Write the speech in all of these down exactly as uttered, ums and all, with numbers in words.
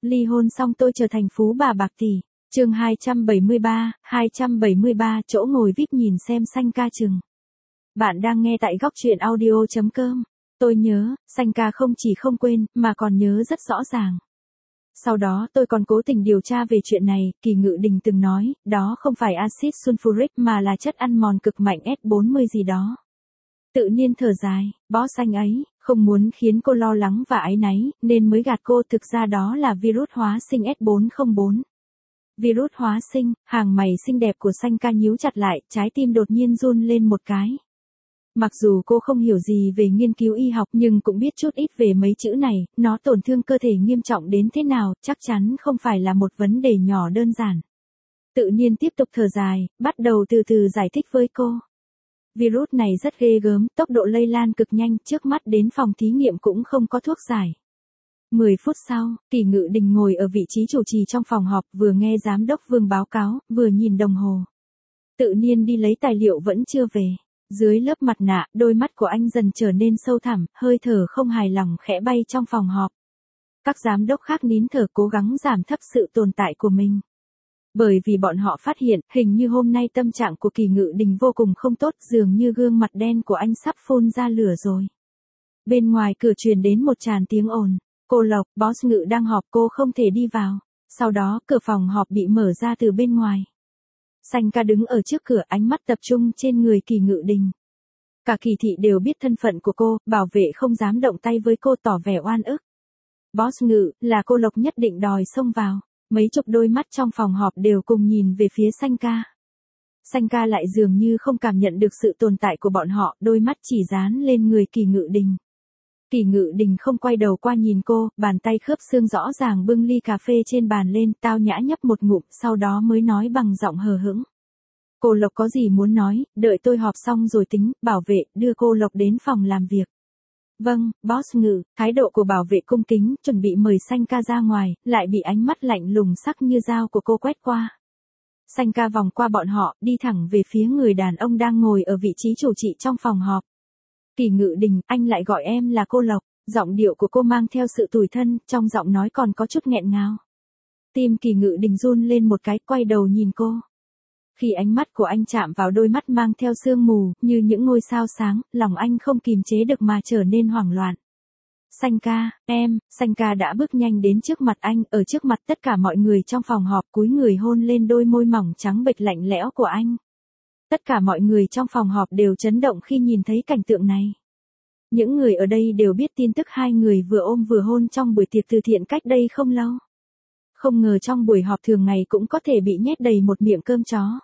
ly hôn xong tôi trở thành phú bà bạc tỷ. Chương hai trăm bảy mươi ba, hai trăm bảy mươi ba chỗ ngồi vi ai pi nhìn xem Sanh ca chừng. Bạn đang nghe tại góc truyện audio chấm com. Tôi nhớ, Sanh ca không chỉ không quên, mà còn nhớ rất rõ ràng. Sau đó tôi còn cố tình điều tra về chuyện này, Kỳ Ngự Đình từng nói, đó không phải axit sulfuric mà là chất ăn mòn cực mạnh S bốn mươi gì đó. Tự nhiên thở dài, boss anh ấy, không muốn khiến cô lo lắng và áy náy, nên mới gạt cô, thực ra đó là virus hóa sinh S bốn không bốn. Virus hóa sinh, hàng mày xinh đẹp của Sanh ca nhíu chặt lại, trái tim đột nhiên run lên một cái. Mặc dù cô không hiểu gì về nghiên cứu y học nhưng cũng biết chút ít về mấy chữ này, nó tổn thương cơ thể nghiêm trọng đến thế nào, chắc chắn không phải là một vấn đề nhỏ đơn giản. Tự nhiên tiếp tục thở dài, bắt đầu từ từ giải thích với cô. Virus này rất ghê gớm, tốc độ lây lan cực nhanh, trước mắt đến phòng thí nghiệm cũng không có thuốc giải. mười phút sau, Kỳ Ngự Đình ngồi ở vị trí chủ trì trong phòng họp, vừa nghe giám đốc Vương báo cáo, vừa nhìn đồng hồ. Tự nhiên đi lấy tài liệu vẫn chưa về. Dưới lớp mặt nạ, đôi mắt của anh dần trở nên sâu thẳm, hơi thở không hài lòng khẽ bay trong phòng họp. Các giám đốc khác nín thở cố gắng giảm thấp sự tồn tại của mình. Bởi vì bọn họ phát hiện, hình như hôm nay tâm trạng của Kỳ Ngự Đình vô cùng không tốt, dường như gương mặt đen của anh sắp phun ra lửa rồi. Bên ngoài cửa truyền đến một tràn tiếng ồn. Cô Lộc, boss Ngự đang họp, cô không thể đi vào. Sau đó, cửa phòng họp bị mở ra từ bên ngoài. Sanh ca đứng ở trước cửa, ánh mắt tập trung trên người Kỳ Ngự Đình. Cả Kỳ thị đều biết thân phận của cô, bảo vệ không dám động tay với cô, tỏ vẻ oan ức. Boss Ngự, là cô Lộc nhất định đòi xông vào. Mấy chục đôi mắt trong phòng họp đều cùng nhìn về phía Sanh ca. Sanh ca lại dường như không cảm nhận được sự tồn tại của bọn họ, đôi mắt chỉ dán lên người Kỳ Ngự Đình. Kỳ Ngự Đình không quay đầu qua nhìn cô, bàn tay khớp xương rõ ràng bưng ly cà phê trên bàn lên, tao nhã nhấp một ngụm, sau đó mới nói bằng giọng hờ hững. Cô Lộc có gì muốn nói, đợi tôi họp xong rồi tính, bảo vệ, đưa cô Lộc đến phòng làm việc. Vâng, boss Ngự, thái độ của bảo vệ cung kính, chuẩn bị mời Sanh ca ra ngoài, lại bị ánh mắt lạnh lùng sắc như dao của cô quét qua. Sanh ca vòng qua bọn họ, đi thẳng về phía người đàn ông đang ngồi ở vị trí chủ trì trong phòng họp. Kỳ Ngự Đình, anh lại gọi em là cô Lộc, giọng điệu của cô mang theo sự tủi thân, trong giọng nói còn có chút nghẹn ngào. Tim Kỳ Ngự Đình run lên một cái, quay đầu nhìn cô. Khi ánh mắt của anh chạm vào đôi mắt mang theo sương mù, như những ngôi sao sáng, lòng anh không kìm chế được mà trở nên hoảng loạn. Sanh ca, em, Sanh ca đã bước nhanh đến trước mặt anh, ở trước mặt tất cả mọi người trong phòng họp, cúi người hôn lên đôi môi mỏng trắng bệch lạnh lẽo của anh. Tất cả mọi người trong phòng họp đều chấn động khi nhìn thấy cảnh tượng này. Những người ở đây đều biết tin tức hai người vừa ôm vừa hôn trong buổi tiệc từ thiện cách đây không lâu. Không ngờ trong buổi họp thường ngày cũng có thể bị nhét đầy một miệng cơm chó.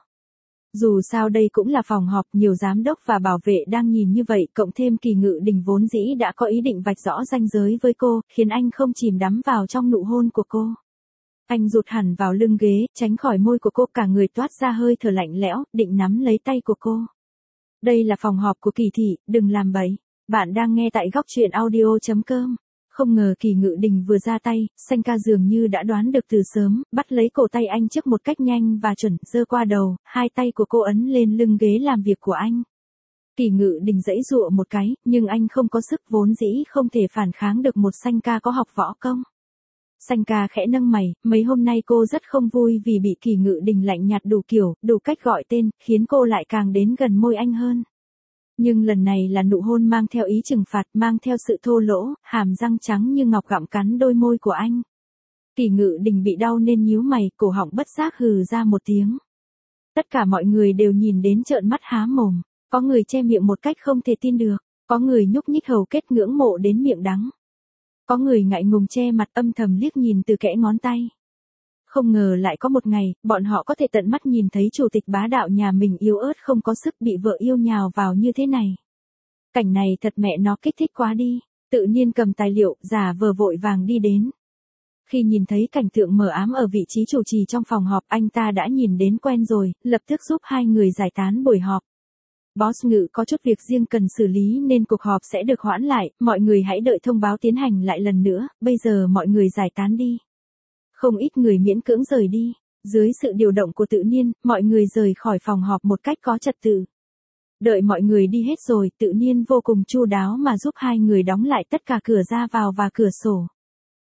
Dù sao đây cũng là phòng họp, nhiều giám đốc và bảo vệ đang nhìn như vậy, cộng thêm Kỳ Ngự Đình vốn dĩ đã có ý định vạch rõ ranh giới với cô, khiến anh không chìm đắm vào trong nụ hôn của cô. Anh rụt hẳn vào lưng ghế, tránh khỏi môi của cô, cả người toát ra hơi thở lạnh lẽo, định nắm lấy tay của cô. Đây là phòng họp của Kỳ thị, đừng làm bậy. Bạn đang nghe tại góc truyện audio chấm com. Không ngờ Kỳ Ngự Đình vừa ra tay, Sanh ca dường như đã đoán được từ sớm, bắt lấy cổ tay anh trước một cách nhanh và chuẩn, giơ qua đầu, hai tay của cô ấn lên lưng ghế làm việc của anh. Kỳ Ngự Đình giãy giụa một cái, nhưng anh không có sức, vốn dĩ không thể phản kháng được một Sanh ca có học võ công. Sanh ca khẽ nâng mày, mấy hôm nay cô rất không vui vì bị Kỳ Ngự Đình lạnh nhạt đủ kiểu, đủ cách gọi tên, khiến cô lại càng đến gần môi anh hơn. Nhưng lần này là nụ hôn mang theo ý trừng phạt, mang theo sự thô lỗ, hàm răng trắng như ngọc gặm cắn đôi môi của anh. Kỳ Ngự Đình bị đau nên nhíu mày, cổ họng bất giác hừ ra một tiếng. Tất cả mọi người đều nhìn đến trợn mắt há mồm, có người che miệng một cách không thể tin được, có người nhúc nhích hầu kết ngưỡng mộ đến miệng đắng. Có người ngại ngùng che mặt âm thầm liếc nhìn từ kẽ ngón tay. Không ngờ lại có một ngày, bọn họ có thể tận mắt nhìn thấy chủ tịch bá đạo nhà mình yếu ớt không có sức bị vợ yêu nhào vào như thế này. Cảnh này thật mẹ nó kích thích quá đi, tự nhiên cầm tài liệu, giả vờ vội vàng đi đến. Khi nhìn thấy cảnh tượng mờ ám ở vị trí chủ trì trong phòng họp, anh ta đã nhìn đến quen rồi, lập tức giúp hai người giải tán buổi họp. Boss Ngự có chút việc riêng cần xử lý nên cuộc họp sẽ được hoãn lại, mọi người hãy đợi thông báo tiến hành lại lần nữa, bây giờ mọi người giải tán đi. Không ít người miễn cưỡng rời đi, dưới sự điều động của tự nhiên, mọi người rời khỏi phòng họp một cách có trật tự. Đợi mọi người đi hết rồi, tự nhiên vô cùng chu đáo mà giúp hai người đóng lại tất cả cửa ra vào và cửa sổ.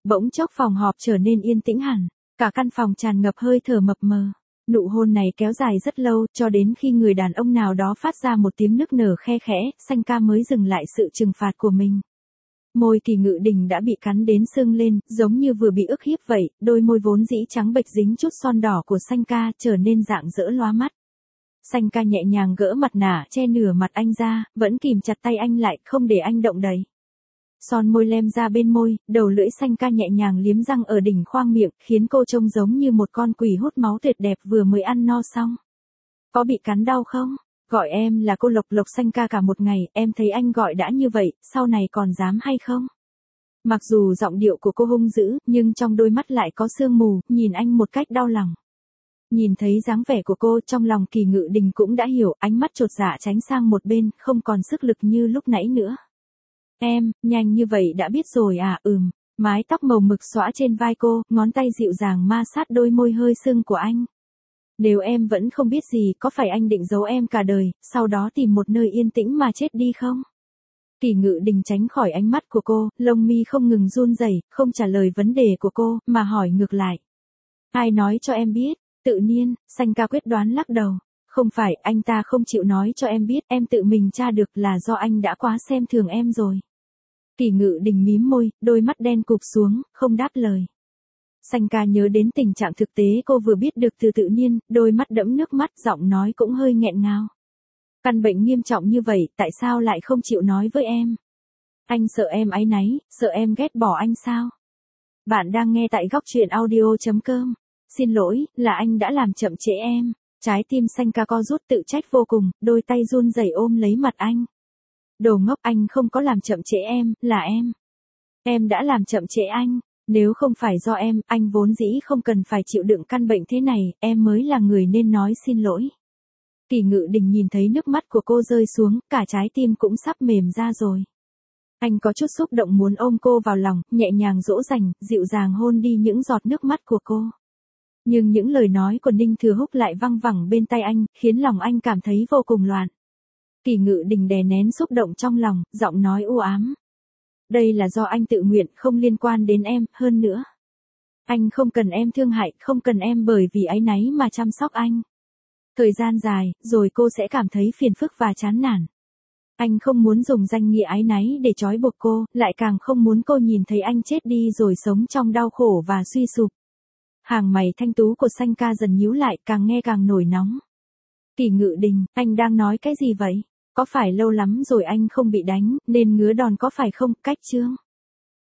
Bỗng chốc phòng họp trở nên yên tĩnh hẳn, cả căn phòng tràn ngập hơi thở mập mờ. Nụ hôn này kéo dài rất lâu, cho đến khi người đàn ông nào đó phát ra một tiếng nức nở khe khẽ, Sanh ca mới dừng lại sự trừng phạt của mình. Môi Kỳ Ngự Đình đã bị cắn đến sưng lên, giống như vừa bị ức hiếp vậy, đôi môi vốn dĩ trắng bệch dính chút son đỏ của Sanh ca trở nên rạng rỡ lóa mắt. Sanh ca nhẹ nhàng gỡ mặt nạ che nửa mặt anh ra, vẫn kìm chặt tay anh lại, không để anh động đậy. Son môi lem ra bên môi, đầu lưỡi Sanh ca nhẹ nhàng liếm răng ở đỉnh khoang miệng, khiến cô trông giống như một con quỷ hút máu tuyệt đẹp vừa mới ăn no xong. Có bị cắn đau không? Gọi em là cô Lộc Lộc. Sanh ca cả một ngày, em thấy anh gọi đã như vậy, sau này còn dám hay không? Mặc dù giọng điệu của cô hung dữ, nhưng trong đôi mắt lại có sương mù, nhìn anh một cách đau lòng. Nhìn thấy dáng vẻ của cô, trong lòng Kỳ Ngự Đình cũng đã hiểu, ánh mắt chột dạ tránh sang một bên, không còn sức lực như lúc nãy nữa. Em, nhanh như vậy đã biết rồi à? Ừm. Mái tóc màu mực xõa trên vai cô, ngón tay dịu dàng ma sát đôi môi hơi sưng của anh. Nếu em vẫn không biết gì, có phải anh định giấu em cả đời, sau đó tìm một nơi yên tĩnh mà chết đi không? Kỳ Ngự Đình tránh khỏi ánh mắt của cô, lông mi không ngừng run rẩy, không trả lời vấn đề của cô, mà hỏi ngược lại. Ai nói cho em biết? Tự nhiên, Sanh ca quyết đoán lắc đầu. Không phải, anh ta không chịu nói cho em biết, em tự mình tra được, là do anh đã quá xem thường em rồi. Kỳ Ngự Đình mím môi, đôi mắt đen cụp xuống, không đáp lời. Sanh ca nhớ đến tình trạng thực tế cô vừa biết được từ tự nhiên, đôi mắt đẫm nước mắt, giọng nói cũng hơi nghẹn ngào. Căn bệnh nghiêm trọng như vậy, tại sao lại không chịu nói với em? Anh sợ em áy náy, sợ em ghét bỏ anh sao? Bạn đang nghe tại góc truyện audio chấm com. Xin lỗi, là anh đã làm chậm trễ em. Trái tim Sanh ca co rút tự trách vô cùng, đôi tay run rẩy ôm lấy mặt anh. Đồ ngốc, anh không có làm chậm trễ em, là em. Em đã làm chậm trễ anh. Nếu không phải do em, anh vốn dĩ không cần phải chịu đựng căn bệnh thế này, em mới là người nên nói xin lỗi. Kỳ Ngự Đình nhìn thấy nước mắt của cô rơi xuống, cả trái tim cũng sắp mềm ra rồi. Anh có chút xúc động muốn ôm cô vào lòng, nhẹ nhàng dỗ dành, dịu dàng hôn đi những giọt nước mắt của cô. Nhưng những lời nói của Ninh Thừa Húc lại văng vẳng bên tai anh, khiến lòng anh cảm thấy vô cùng loạn. Kỳ Ngự Đình đè nén xúc động trong lòng, giọng nói u ám. Đây là do anh tự nguyện, không liên quan đến em, hơn nữa. Anh không cần em thương hại, không cần em bởi vì áy náy mà chăm sóc anh. Thời gian dài, rồi cô sẽ cảm thấy phiền phức và chán nản. Anh không muốn dùng danh nghĩa áy náy để trói buộc cô, lại càng không muốn cô nhìn thấy anh chết đi rồi sống trong đau khổ và suy sụp. Hàng mày thanh tú của Sanh ca dần nhíu lại, càng nghe càng nổi nóng. Kỳ Ngự Đình, anh đang nói cái gì vậy? Có phải lâu lắm rồi anh không bị đánh, nên ngứa đòn có phải không? Cách chương.